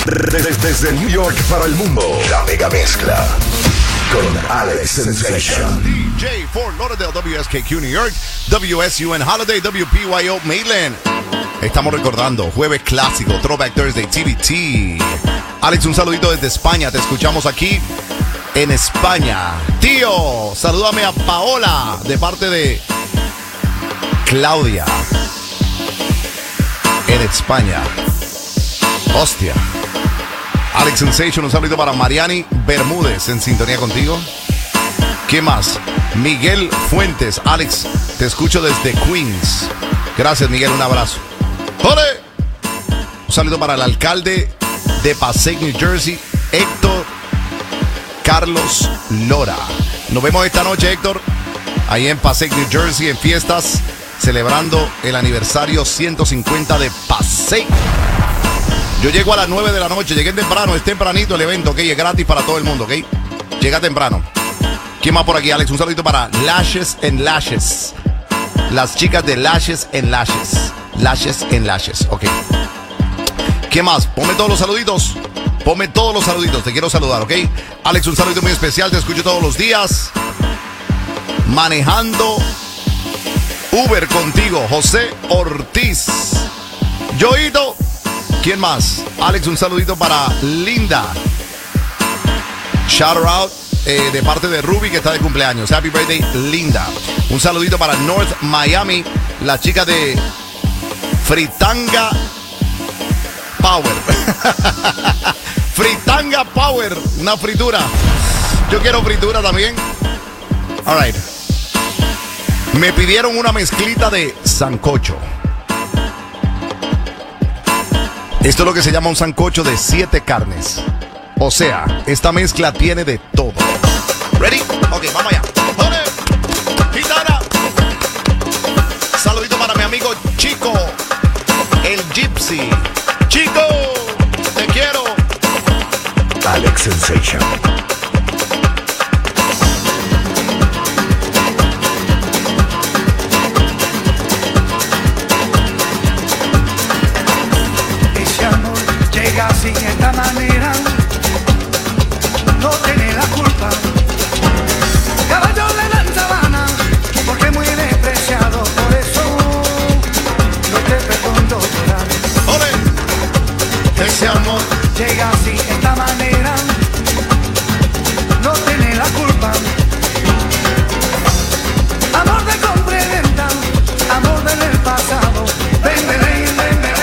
Desde New York para el mundo, la mega mezcla con Alex Sensation. DJ Fort Lauderdale, WSKQ New York, WSUN Holiday, WPYO Mainland. Estamos recordando Jueves Clásico, Throwback Thursday, TBT. Alex, un saludito desde España. Te escuchamos aquí en España. Tío, salúdame a Paola de parte de Claudia en España. Hostia. Alex Sensation, un saludito para Mariani Bermúdez en sintonía contigo. ¿Qué más? Miguel Fuentes. Alex, te escucho desde Queens. Gracias, Miguel, un abrazo. ¡Ole! Un saludo para el alcalde de Passaic, New Jersey, Héctor Carlos Lora. Nos vemos esta noche, Héctor, ahí en Passaic, New Jersey, en fiestas, celebrando el aniversario 150 de Passaic. Yo llego a las 9 de la noche, llegué temprano, es tempranito el evento, ¿ok? Es gratis para todo el mundo, ¿ok? Llega temprano. ¿Quién más por aquí, Alex? Un saludito para Lashes and Lashes. Las chicas de Lashes and Lashes. Lashes and Lashes, ok. ¿Qué más? Ponme todos los saluditos. Ponme todos los saluditos, te quiero saludar, ¿ok? Alex, un saludito muy especial, te escucho todos los días. Manejando Uber contigo, José Ortiz. Yoito. ¿Quién más? Alex, un saludito para Linda. Shout out de parte de Ruby, que está de cumpleaños. Happy birthday, Linda. Un saludito para North Miami, la chica de Fritanga Power. Fritanga Power, una fritura. Yo quiero fritura también. All right. Me pidieron una mezclita de sancocho. Esto es lo que se llama un sancocho de 7 carnes. O sea, esta mezcla tiene de todo. ¿Ready? Ok, vamos allá. ¡Ole! ¡Gitana! Saludito para mi amigo Chico, el Gypsy. Chico, te quiero. Alex Sensation. Sin esta manera, no tiene la culpa. Caballo de la sabana, porque muy despreciado, por eso no te pregunto llorar. ¡Ole! Ese amor llega así, esta manera, no tiene la culpa. Amor de compra y venta, amor del pasado. Ven, ven, ven, ven, ven.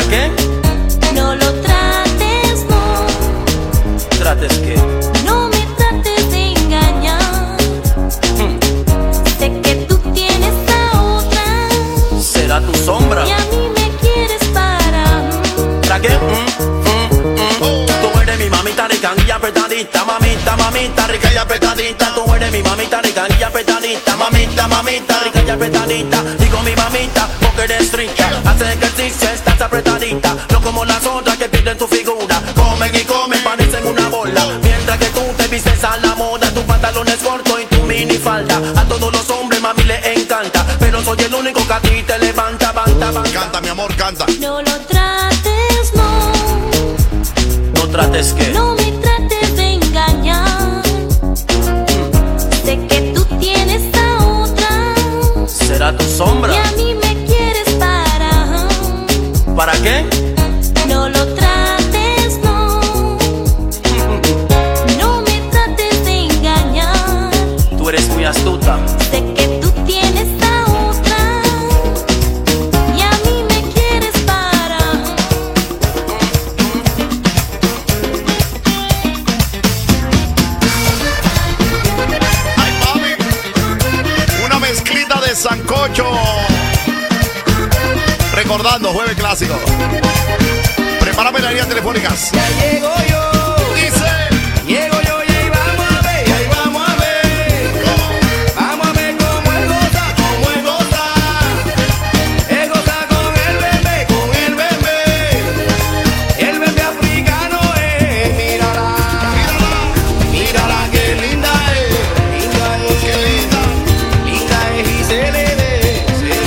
qué? No lo trates, no. ¿Trates qué? No me trates de engañar. Sé que tú tienes a otra. ¿Será tu sombra? Y a mí me quieres para qué? Tú eres mi mamita rica y apretadita, mamita, mamita rica y apretadita. Tú eres mi mamita rica y apretadita, mamita, mamita rica y apretadita. Digo mi mamita porque eres rica, hace ejercicio, estás apretadita. No como las otras que pierden tu figura, comen y comen, parecen una bola. Mientras que tú te vistes a la moda, tus pantalones cortos y tu minifalda. A todos los hombres mami les encanta, pero soy el único que a ti te levanta, banta, banta. Canta, mi amor, canta. No lo trates, no. ¿No trates qué? No me trates de engañar. Sé que tú tienes a otra. ¿Será tu sombra? Y a mí me quieres ¿para qué? No lo trates, no. No me trates de engañar. Tú eres muy astuta. Sé que tú tienes a otra. Y a mí me quieres para. Ay, mami. Una mezclita de sancocho. Recordando, jueves clásico. Prepárame las líneas telefónicas. Ya llego yo. Dice. Llego yo y ahí vamos a ver, ahí vamos a ver. Vamos a ver cómo es goza, cómo es goza. Es goza con el bebé, con el bebé. El bebé africano es, mírala. Mírala qué linda es, linda es. Qué linda. Linda es y se le ve,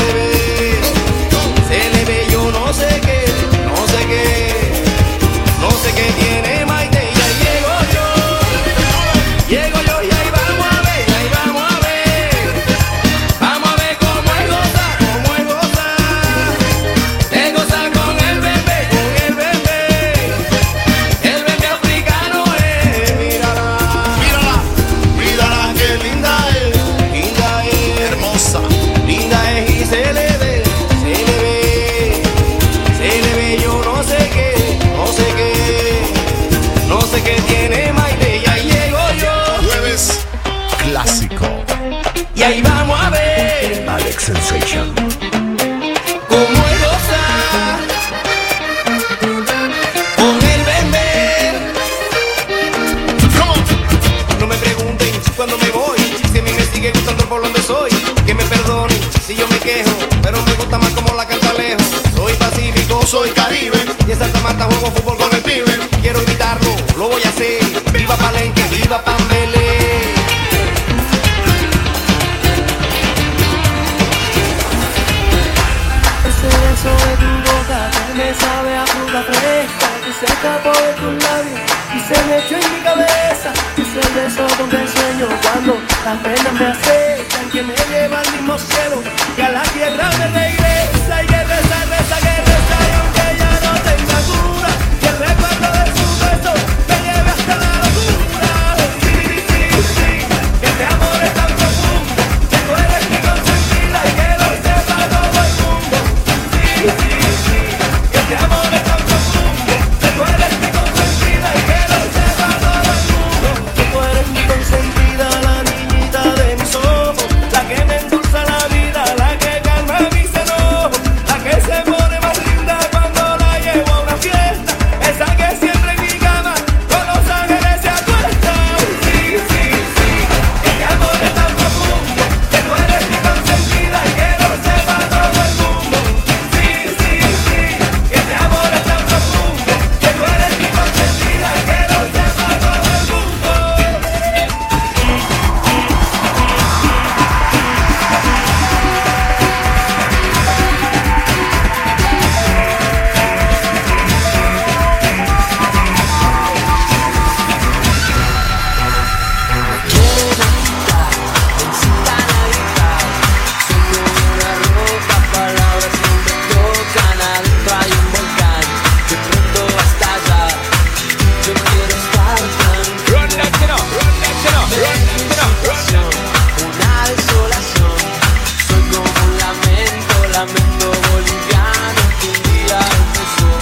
yo no sé qué, no sé qué, no sé qué tiene Maite. Y ahí llego yo y ahí vamos a ver, vamos a ver cómo es goza, es goza con el bebé, el bebé africano es, mírala, mírala qué linda es, Hermosa. linda es y se le ve, yo no sé qué, no sé qué tiene Maite. Y ahí llego yo, Jueves clásico. y ahí vamos a ver Alex Sensation. cómo es goza con el bebé. No me pregunten cuando me voy, si a mí me sigue gustando por donde soy. Que me perdonen si yo me quejo, pero me gusta más como la canta lejos. Soy pacífico, soy caribe, y en Santa Marta juego fútbol con el pibe. Quiero invitarlo, lo voy a hacer. Viva Palenque, viva Pambele. Ese beso de tu boca que me sabe a fruta fresca, que se escapó de tus labios y se me echó en mi cabeza. Es el beso donde sueño cuando las penas me acechan, que me lleva al mismo cielo y a la tierra me regresa. Y que reza, y aunque ya no tenga cura, que el recuerdo de su beso me lleve hasta la locura. Sí, que este amor es tan profundo, que tú eres mi consentida y que lo sepa todo el mundo. Que este amor es tan profundo, que tú eres mi consentida y que lo sepa todo el mundo. Que tú eres mi consentida, la niñita de mis ojos, la que me endulza la vida, la que calma mis enojos, la que se pone más linda cuando la llevo a una fiesta, esa que siempre en mi cama con los ángeles se acuesta. Sí, que este amor es tan profundo, que tú eres mi consentida y que lo sepa todo el mundo. Que este amor es tan profundo, que tú eres mi consentida y que lo sepa todo el mundo. Una desolación, soy como un lamento boliviano que un día empezó.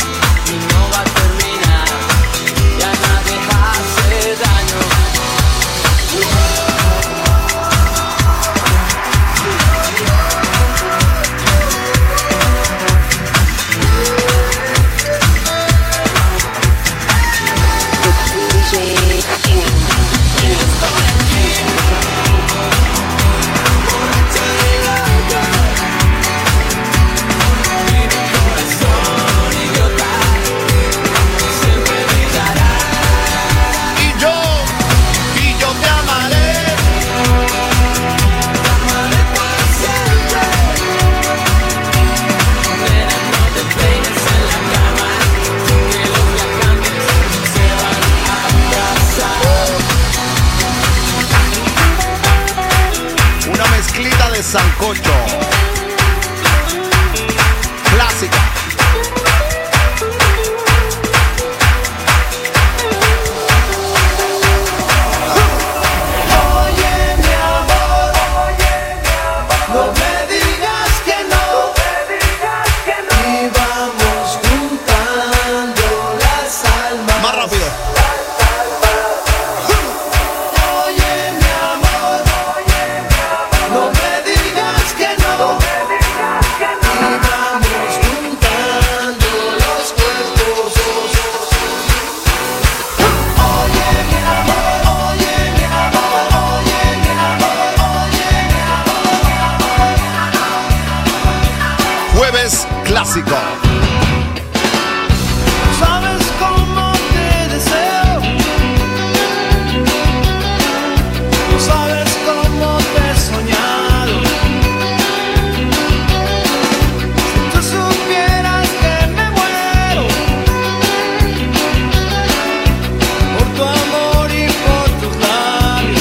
Jueves Clásico. Sabes cómo te deseo, no sabes cómo te he soñado. Si tú supieras que me muero por tu amor y por tus labios.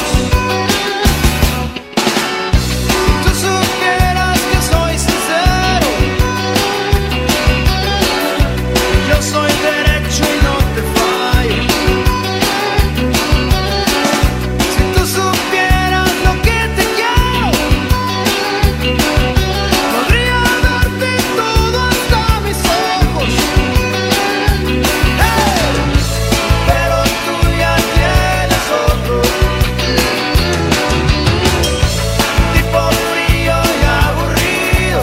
Si tú supieras que soy sincero, yo soy derecho y no te fallo. Si tú supieras lo que te quiero, podría darte todo hasta mis ojos. Pero tú ya tienes otro, tipo frío y aburrido,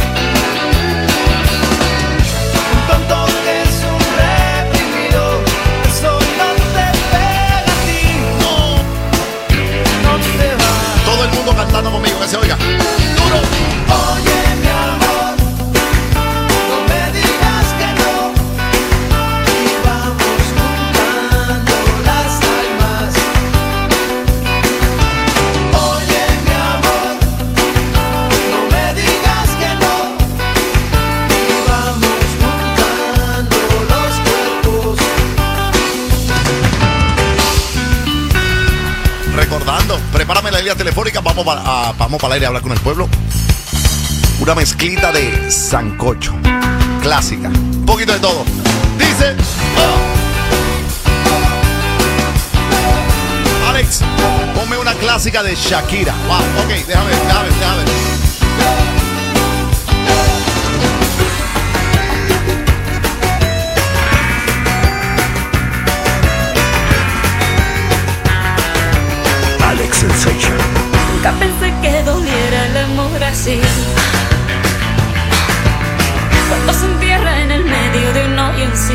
un tonto que es un reprimido. Eso no te pega a ti, no te va. Todo el mundo cantando conmigo, que se oiga. Duro. Oye, mi amor, no me digas que no, y vamos juntando las almas. Oye, mi amor, no me digas que no, y vamos juntando los cuerpos. Recordando, prepárame la línea telefónica, vamos para el aire a hablar con el pueblo. Una mezclita de sancocho, clásica, un poquito de todo. Dice, Alex, ponme una clásica de Shakira. Wow, ok, déjame ver. Alex Sensation. Nunca pensé que doliera el amor así. Cuando se entierra en el medio de un no y un sí.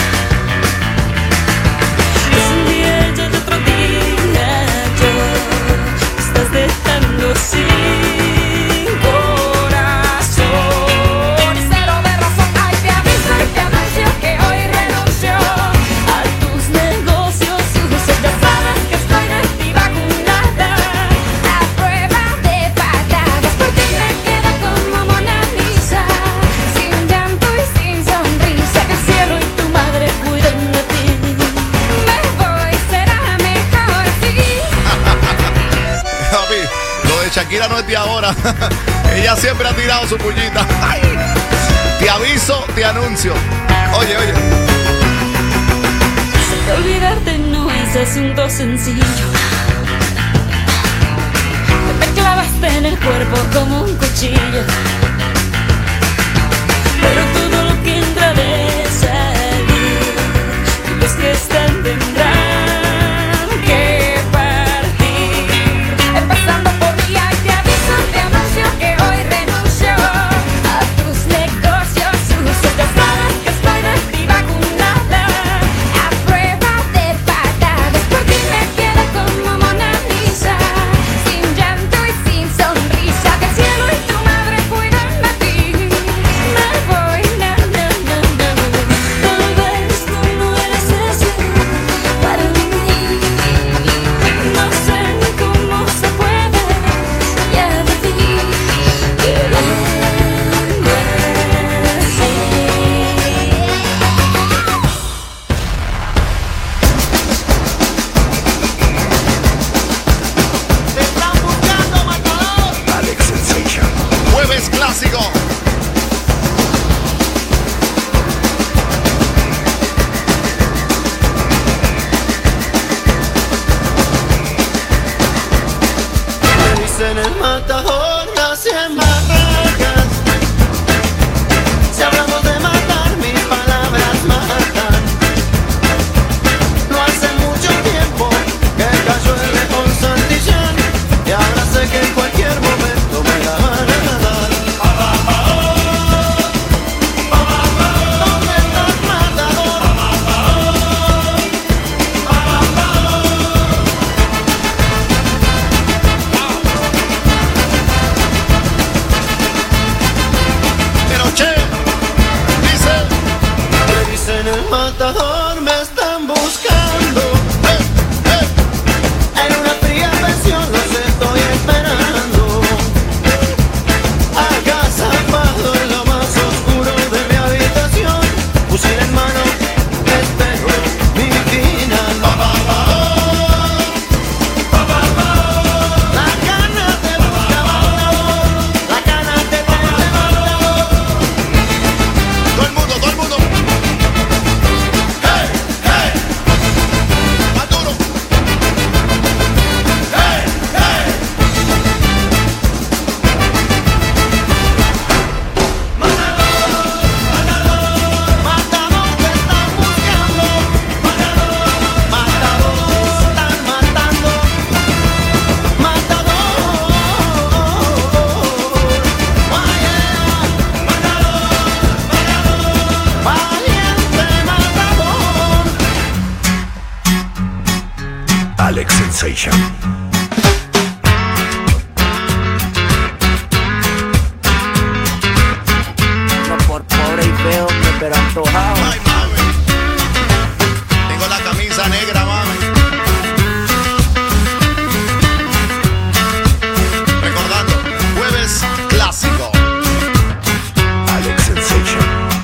Es un día y otro día yo me estás dejando sin corazón. Y cero de razón. Ay, te aviso y te anuncio que hoy renuncio a tus negocios sucios. Ya sabes que estoy de ti vacunada a prueba de patadas. Por ti me quedo como Mona Lisa, sin llanto y sin sonrisa. Que el cielo y tu madre cuiden de ti. Me voy, será mejor así. Papi, lo de Shakira no es de ahora. Ella siempre ha tirado su puñita. Ay. Te aviso, te anuncio. Oye. Sé que olvidarte no es asunto sencillo. Me clavaste en el cuerpo como un cuchillo. Pero todo lo que entra de salir, los que están tendrán que partir. Empezando por mí, ay, te aviso, te anuncio que hoy renuncio a tus negocios sucios. Ya sabes que estoy de ti vacunada a prueba de patadas. Por ti me quedo como Mona Lisa, sin llanto y sin sonrisa. Que el cielo y tu madre cuidan de ti. Me voy, na, na, na, na. Tal vez tú no eres ese para mí. No sé cómo se puede, ya viví queriendo así. Te están buscando, matador. Alex Sensation. Jueves Clásico. Me dicen el matador, nací en Barracas. Si hablamos de matar, mis palabras matan. No hace mucho tiempo que cayó el león Santillán, y ahora sé que en cualquier momento me la van a dar. ¿Dónde estás, matador? matador me están buscando. En una fría pensión los estoy esperando. Agazapado en lo más oscuro de mi habitación, fusil en mano, espero mi final. La cana te busca matador, la cana te busca matador. Todo el mundo, todo el mundo. ¡Hey! ¡Hey! Más duro. ¡Hey! ¡Hey! Matador te están buscando, matador te están matando, matador, valiente matador. Alex Sensation. No por pobre y feo, pero antojado. Ay, mami. Tengo la camisa negra, mami. Recordando, jueves clásico. Alex Sensation.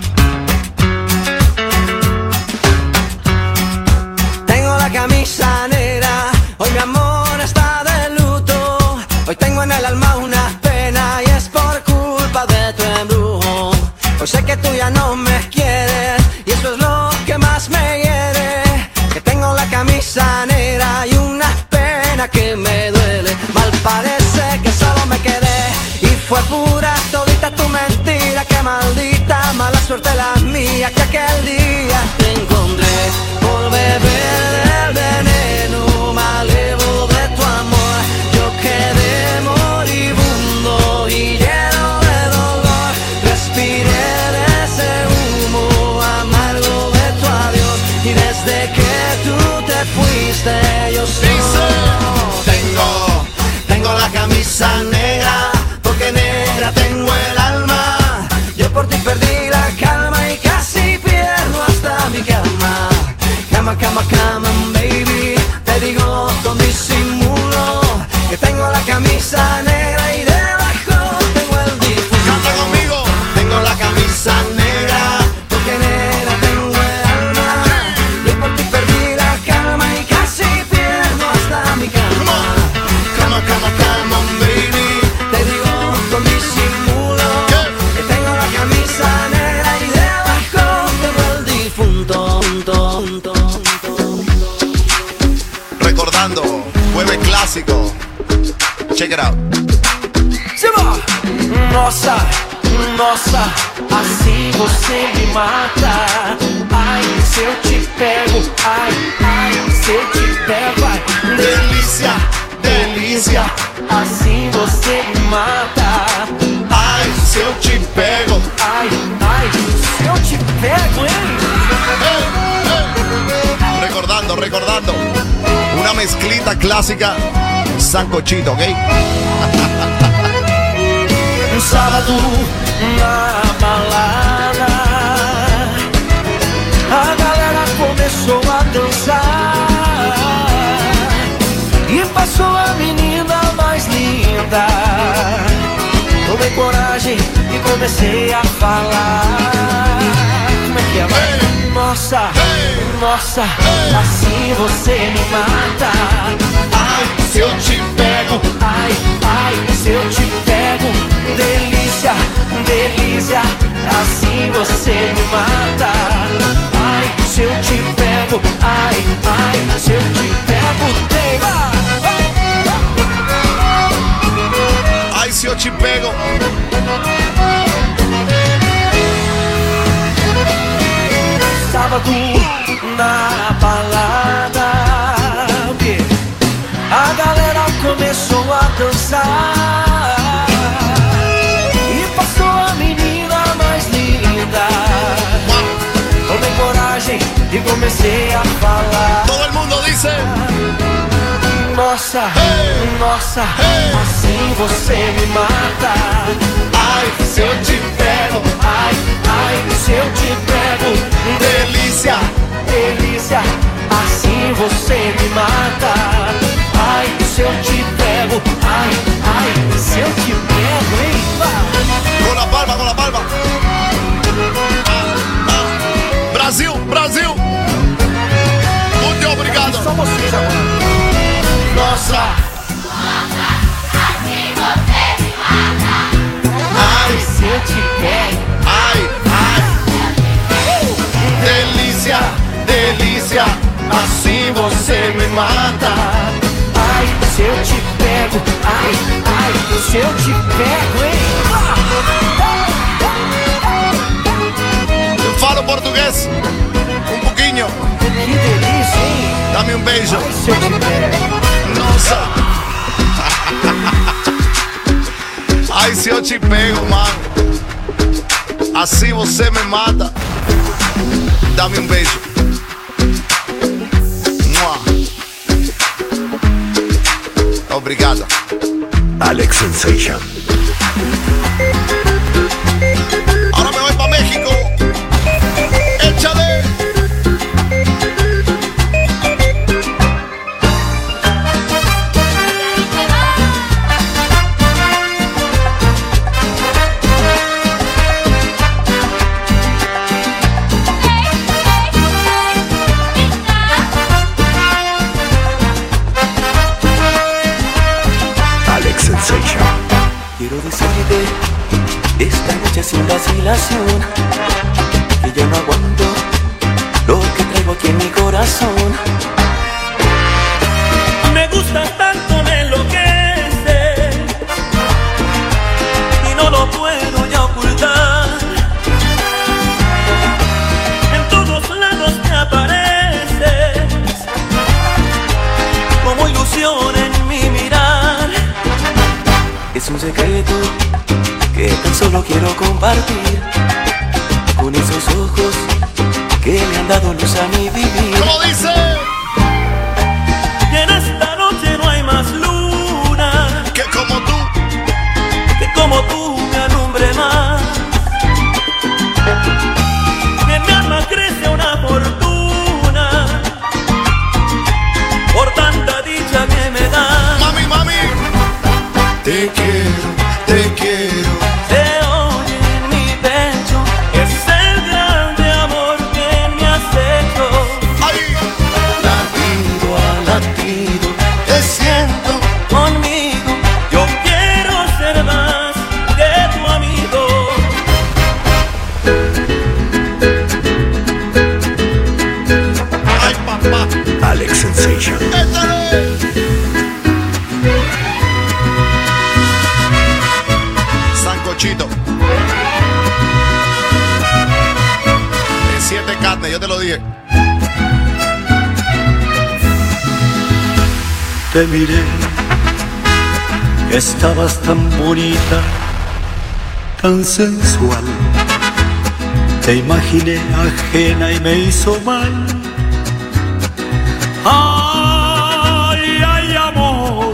Tengo la camisa negra, hoy mi amor está de luto. Hoy tengo en el alma una pena y es por culpa de tu embrujo. Hoy sé que tú ya no me quieres y eso es lo que más me hiere. Que tengo la camisa negra y una pena que me duele. Mal parece que solo me quedé y fue pura todita tu mentira. Que maldita mala suerte la mía que aquel día te encontré por beber del veneno malévolo de tu amor. Yo quedé moribundo y lleno de dolor. Respiré de ese humo amargo de tu adiós y desde que tú te fuiste yo solo tengo la camisa negra porque negra tengo el alma. Yo por ti perdí la calma y casi pierdo hasta mi cama. Cama, cama, cama, baby. Te digo con disimulo que tengo la camisa negra y debajo tengo el difunto. Canta conmigo. Tengo la camisa negra porque negra tengo el alma. Yo por ti perdí la calma y casi pierdo hasta mi cama. Cama, cama, cama, baby. Te digo con disimulo que tengo la camisa negra y debajo tengo el difunto. Recordando, jueves clásico. Check it out. Se va. Nossa, nossa, assim você me mata. Ai, se eu te pego, ai, ai, se eu te pego, ai. Delícia, delícia, assim você me mata. Ai, se eu te pego, ai, ai, se eu te pego, hein? Recordando, recordando. Una mezclita clásica. Sancochito, ¿ok? Um sábado na balada, a galera começou a dançar e passou a menina mais linda. Tomei coragem e comecei a falar. Como é que é, vai? Nossa, nossa, assim você me mata. Ai, se eu te pego, ai, ai, se eu te pego. Delícia, delícia, assim você me mata. Ai, se eu te pego, ai, ai, se eu te pego. Tem, Ai, se eu te pego. sábado na balada, o quê? A galera começou a dançar e passou a menina mais linda. Tomei coragem e comecei a falar. Todo el mundo dice: nossa, nossa, assim você me mata. Ai, se eu te pego, ai, ai, se eu te pego. Delícia, palma, con la palma. Brasil, Brasil. Muito obrigado. Somos isso agora. Nossa. Ai, se eu te pego. Ai, ai. Delícia, delícia. Assim você me mata. Ai, se eu te pego. Ai, ai, se eu te pego, hein? Eu falo português. Pouquinho. Que delícia, hein? Dá-me beijo. Ai, se eu te pego. Nossa. Ai, se eu te pego, mano. Assim você me mata. Dá-me beijo. Mua. Obrigado. Alex Sensation. Ahora me voy para México. Échale. Alex Sensation. Quiero decirte esta noche sin vacilación que ya no aguanto lo que traigo aquí en mi corazón. Me gusta tanto, me enloquece y no lo puedo ya ocultar. En todos lados te apareces como ilusión en mi mirar. Es un secreto que tan solo quiero compartir con esos ojos que le han dado luz a mi vivir. ¿Cómo dice? Y en esta noche no hay más luna Que como tú me alumbre más. Y en mi alma crece una fortuna por tanta dicha que me da. Mami, mami. Te quiero, te quiero. Se oye en mi pecho, es el grande amor que me has hecho. Ay. Latido a latido, Te siento. conmigo, yo quiero ser más que tu amigo. Ay, papá. Alex Sensation. Échale. Sancochito. De 7 carnes, yo te lo dije. Te miré, estabas tan bonita, tan sensual. Te imaginé ajena y me hizo mal. Ay, ay, amor.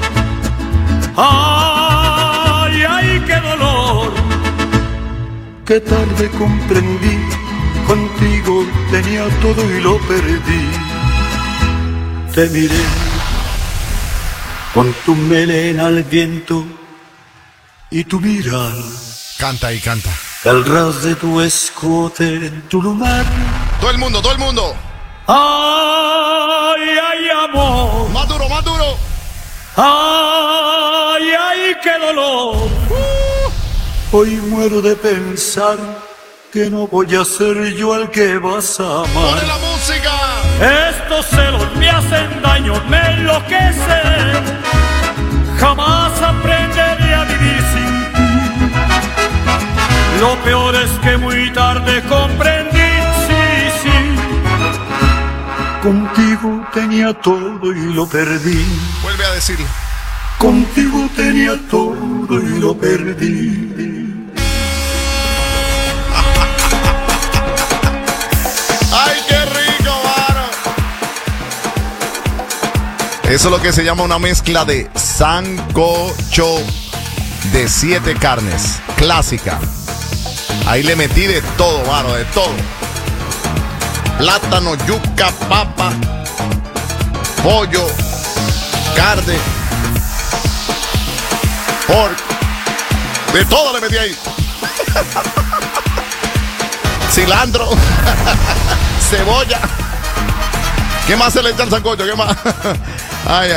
Ay, ay, qué dolor. Qué tarde comprendí, contigo tenía todo y lo perdí. Te miré con tu melena al viento y tu mirar, Canta y canta. el ras de tu escote en tu lunar. Todo el mundo, todo el mundo. Ay, ay, amor. Más duro, más duro. Ay, ay, qué dolor. Hoy muero de pensar que no voy a ser yo el que vas a Pone amar. la música. Estos celos me hacen daño, me enloquecen. Jamás aprenderé a vivir sin ti. Lo peor es que muy tarde comprendí, sí, sí. Contigo tenía todo y lo perdí. Vuelve a decirlo. Contigo tenía todo y lo perdí. Ay, qué rico, mano. Eso es lo que se llama una mezcla de sancocho de 7 carnes. Clásica. Ahí le metí de todo, mano, de todo. Plátano, yuca, papa, pollo, carne, pork. De todo le metí ahí. Cilantro. Cebolla. ¿Qué más se le echa al sancocho? ¿Qué más? Ay.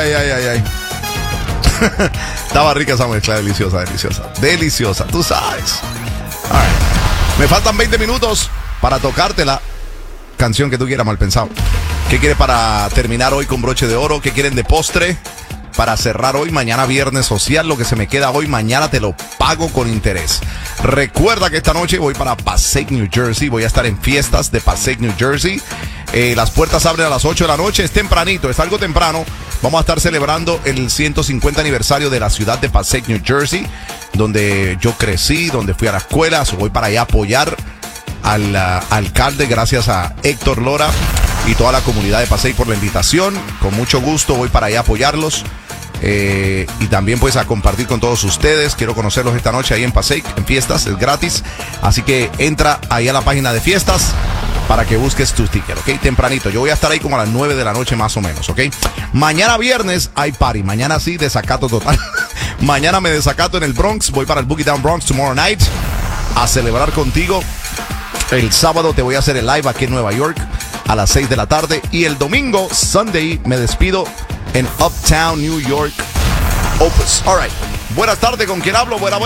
Estaba rica esa mezcla, deliciosa, tú sabes. All right. Me faltan 20 minutos para tocarte la canción que tú quieras, mal pensado. ¿Qué quieres para terminar hoy con broche de oro? ¿Qué quieren de postre? Para cerrar hoy, mañana viernes social, lo que se me queda hoy, mañana te lo pago con interés. Recuerda que esta noche voy para Passaic, New Jersey. Voy a estar en fiestas de Passaic, New Jersey. Las puertas abren a las 8 de la noche. Es tempranito, es algo temprano. Vamos a estar celebrando el 150 aniversario de la ciudad de Passaic, New Jersey, donde yo crecí, donde fui a la escuela. Voy para allá a apoyar al alcalde, gracias a Héctor Lora y toda la comunidad de Passaic por la invitación. Con mucho gusto voy para allá a apoyarlos. Y también pues a compartir con todos ustedes. Quiero conocerlos esta noche ahí en Passaic, en fiestas, es gratis. Así que entra ahí a la página de fiestas para que busques tu ticket, ¿ok? Tempranito, yo voy a estar ahí como a las 9 de la noche más o menos, ¿ok? Mañana viernes hay party, mañana sí, desacato total. Mañana me desacato en el Bronx, voy para el Boogie Down Bronx tomorrow night a celebrar contigo. El sábado te voy a hacer el live aquí en Nueva York a las 6 de la tarde. Y el domingo, Sunday, me despido en Uptown, New York, Opus. All right. Buenas tardes, ¿con quién hablo? Buena.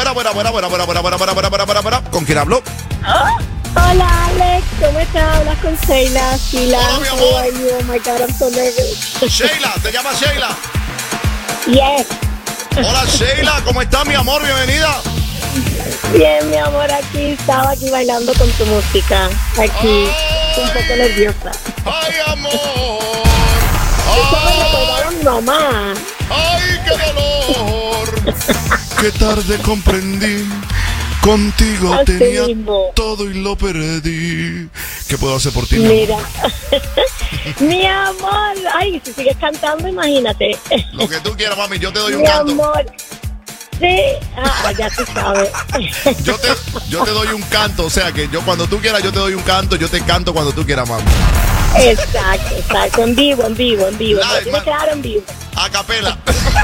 ¿Con quién hablo? Hola, Alex. ¿Cómo estás? Hablas con Sheila. Hola, mi amor. How are you? Oh my God, I'm so nervous. Sheila, ¿te llamas Sheila? Yes. Hola, Sheila, ¿cómo estás, mi amor? Bienvenida. Bien, mi amor, estaba aquí bailando con tu música. Aquí, un poco nerviosa. ¡Ay, amor! Eso me recordaron a mi mamá. ¡Ay, qué dolor! ¡Qué tarde comprendí! Contigo Así tenía mismo. todo y lo perdí. ¿Qué puedo hacer por ti? Mira, mi amor, ay, si sigues cantando, imagínate. Lo que tú quieras, mami, yo te doy un Mi canto. amor, sí, ya tú sabes. Yo te doy un canto, o sea que yo cuando tú quieras yo te doy un canto, yo te canto cuando tú quieras, mami. Exacto, en vivo. No tiene que dar en vivo. A capela.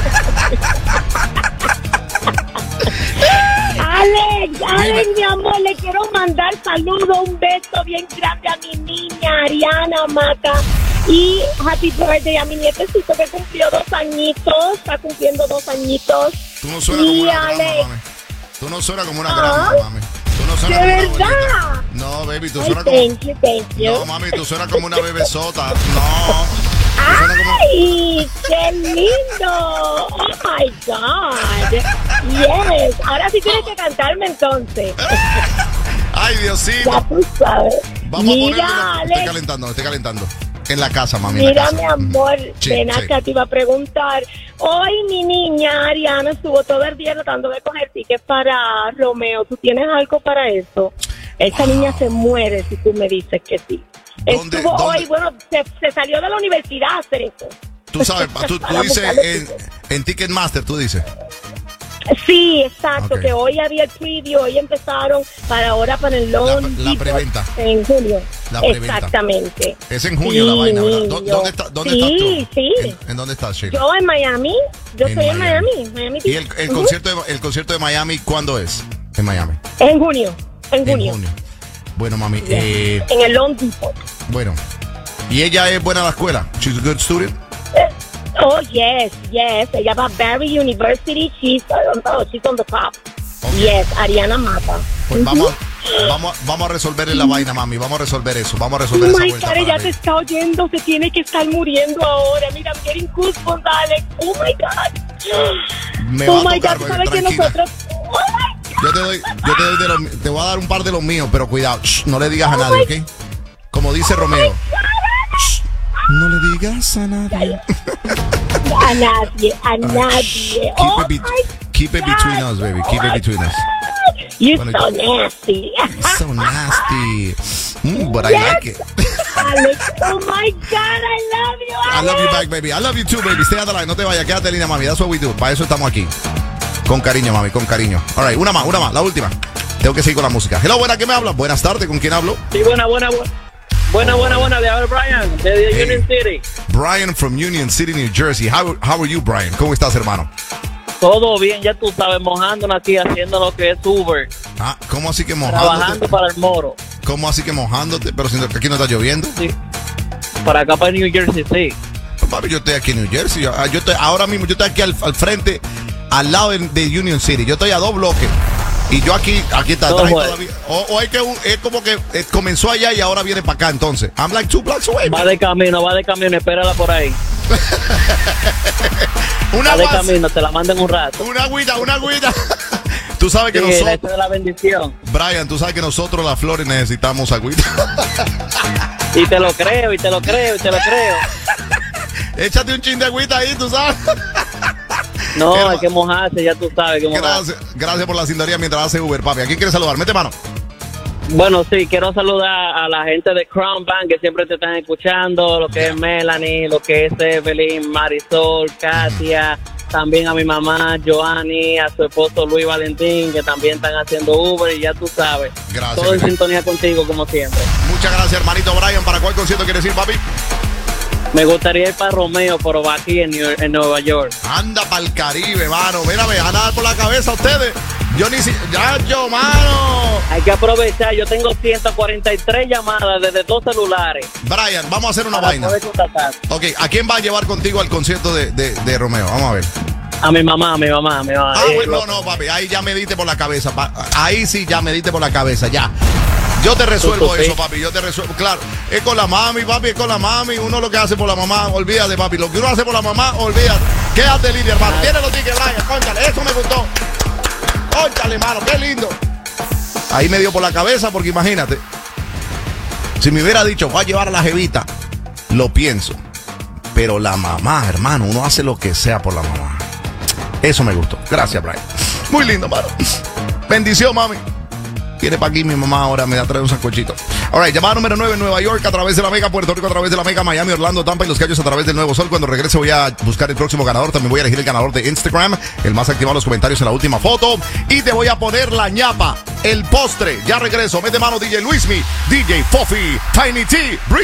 Alex, mi amor, le quiero mandar saludos, un beso bien grande a mi niña Ariana Mata. Y happy birthday a mi nietecito que cumplió 2 añitos, está cumpliendo 2 añitos. Tú no suenas como una grande, mami. Tú no suenas como una grande, mami. Tú no suenas ¿De como una verdad? bonita. No, baby, tú Ay, suenas como... thank you. No, mami, tú suenas como una bebesota. No. Tú suenas como... ¡Ay, qué lindo! ¡Oh, my God! Yes, ahora sí tienes que cantarme entonces. Ay, Diosito. Ya tú sabes. Vamos Mira, a ponerle... Alex. Estoy calentando. En la casa, mami. en la Mira, casa. mi amor, Sí, ven sí. acá, te iba a preguntar. Hoy mi niña Ariana estuvo todo el día tratando de coger tickets para Romeo. ¿Tú tienes algo para eso? Esa niña se muere si tú me dices que sí. ¿Dónde- Estuvo dónde? hoy, bueno, se salió de la universidad a hacer eso. Tú sabes, tú Para dices buscarle en Ticketmaster, tú dices. Sí, exacto, Ok. que hoy había el preview, hoy empezaron para el Lone La Depot preventa. en junio. La preventa. Exactamente. Es en junio la vaina, ¿verdad? niño. ¿Dónde estás Sí, tú? sí. ¿En dónde estás, Sheila? Yo en Miami, yo estoy en Miami ¿Y el concierto de Miami cuándo es? En Miami. En junio. En junio. Bueno, mami, En el Lone Depot. bueno. ¿Y ella es buena a la escuela? She's a good student. Oh, yes. Ella va a Barry University. She's on the top. Okay. Yes, Ariana Mata. Pues vamos a resolver la vaina, mami. Vamos a resolver eso. Vamos a resolver Oh esa my vuelta. God, para ella mí. te está oyendo, se tiene que estar muriendo ahora. Mira, I'm getting goosebumps, Alex. Oh my God. Me va Oh a my tocar, God, baby, ¿sabes que tranquila. nosotros? Oh my God. Te voy a dar un par de los míos, pero cuidado, no le digas a nadie, ¿ok? Como dice Romeo. No le digas a nadie. A nadie. Oh my Keep it between us, baby. Keep it between us. You're Bueno, so nasty. It's so nasty. But I like it. Alex, oh my God, I love you, Alex. I love you back, baby. I love you too, baby. Stay on the line. No te vayas. Quédate en línea, mami. That's what we do. Para eso estamos aquí. Con cariño, mami. Con cariño. All right. Una más. La última. Tengo que seguir con la música. Hello, buena. ¿Qué me hablas? Buenas tardes. ¿Con quién hablo? Sí, buena. De hablar Brian, de Hey. Union City. Brian from Union City, New Jersey. How are you, Brian? ¿Cómo estás, hermano? Todo bien, ya tú sabes, mojándonos aquí, haciendo lo que es Uber. Ah, ¿cómo así que mojándote? Trabajando para el Moro. ¿Cómo así que mojándote? Pero si aquí no está lloviendo. Sí. Para acá, para New Jersey, sí. Papi, yo estoy aquí en New Jersey. Yo estoy, ahora mismo yo estoy aquí al frente, al lado de Union City. Yo estoy a 2 bloques. Y yo aquí está atrás todavía. O es que es como que comenzó allá y ahora viene para acá entonces. I'm like 2 blocks away. Va de camino, espérala por ahí. Va de camino, te la mando en un rato. Una agüita. Tú sabes que nosotros... Esa es la bendición. Brian, tú sabes que nosotros las flores necesitamos agüita. Y te lo creo. Échate un chin de agüita ahí, tú sabes. No, hay que mojarse, ya tú sabes que mojarse. Gracias por la sintonía mientras hace Uber, papi. ¿A quién quieres saludar? Mete mano. Bueno, sí, quiero saludar a la gente de Crown Bank que siempre te están escuchando, lo que es Melanie, lo que es Evelyn, Marisol, Katia, también a mi mamá, Joanny, a su esposo Luis Valentín, que también están haciendo Uber y ya tú sabes. Gracias. Todo en sintonía contigo, como siempre. Muchas gracias, hermanito Brian. ¿Para cuál concierto quieres ir, papi? Me gustaría ir para Romeo, pero va aquí en Nueva York. Anda para el Caribe, mano. Mira, me van a dar por la cabeza a ustedes. Yo, mano. Hay que aprovechar. Yo tengo 143 llamadas desde 2 celulares. Brian, vamos a hacer una vaina. Ok, ¿a quién va a llevar contigo al concierto de Romeo? Vamos a ver. A mi mamá. Ah, bueno, no, papi. Ahí ya me diste por la cabeza. Ahí sí ya me diste por la cabeza, ya. Yo te resuelvo eso, papi, yo te resuelvo. Claro, es con la mami, papi, es con la mami. Uno lo que hace por la mamá, olvídate, papi. Lo que uno hace por la mamá, olvídate. Quédate, Lidia, hermano. Tiene los tickets, Brian, cónchale, eso me gustó. Cónchale, hermano, qué lindo. Ahí me dio por la cabeza porque imagínate. Si me hubiera dicho, voy a llevar a la jevita, lo pienso. Pero la mamá, hermano, uno hace lo que sea por la mamá. Eso me gustó. Gracias, Brian. Muy lindo, hermano. Bendición, mami. Viene para aquí mi mamá ahora, me da traer un sancochito. Alright, llamada número 9 en Nueva York a través de la Mega, Puerto Rico a través de la Mega, Miami, Orlando, Tampa y Los Cayos a través del Nuevo Sol. Cuando regrese voy a buscar el próximo ganador. También voy a elegir el ganador de Instagram, el más activado en los comentarios en la última foto. Y te voy a poner la ñapa, el postre. Ya regreso. Mete mano DJ Luismi, DJ Fofi, Tiny T,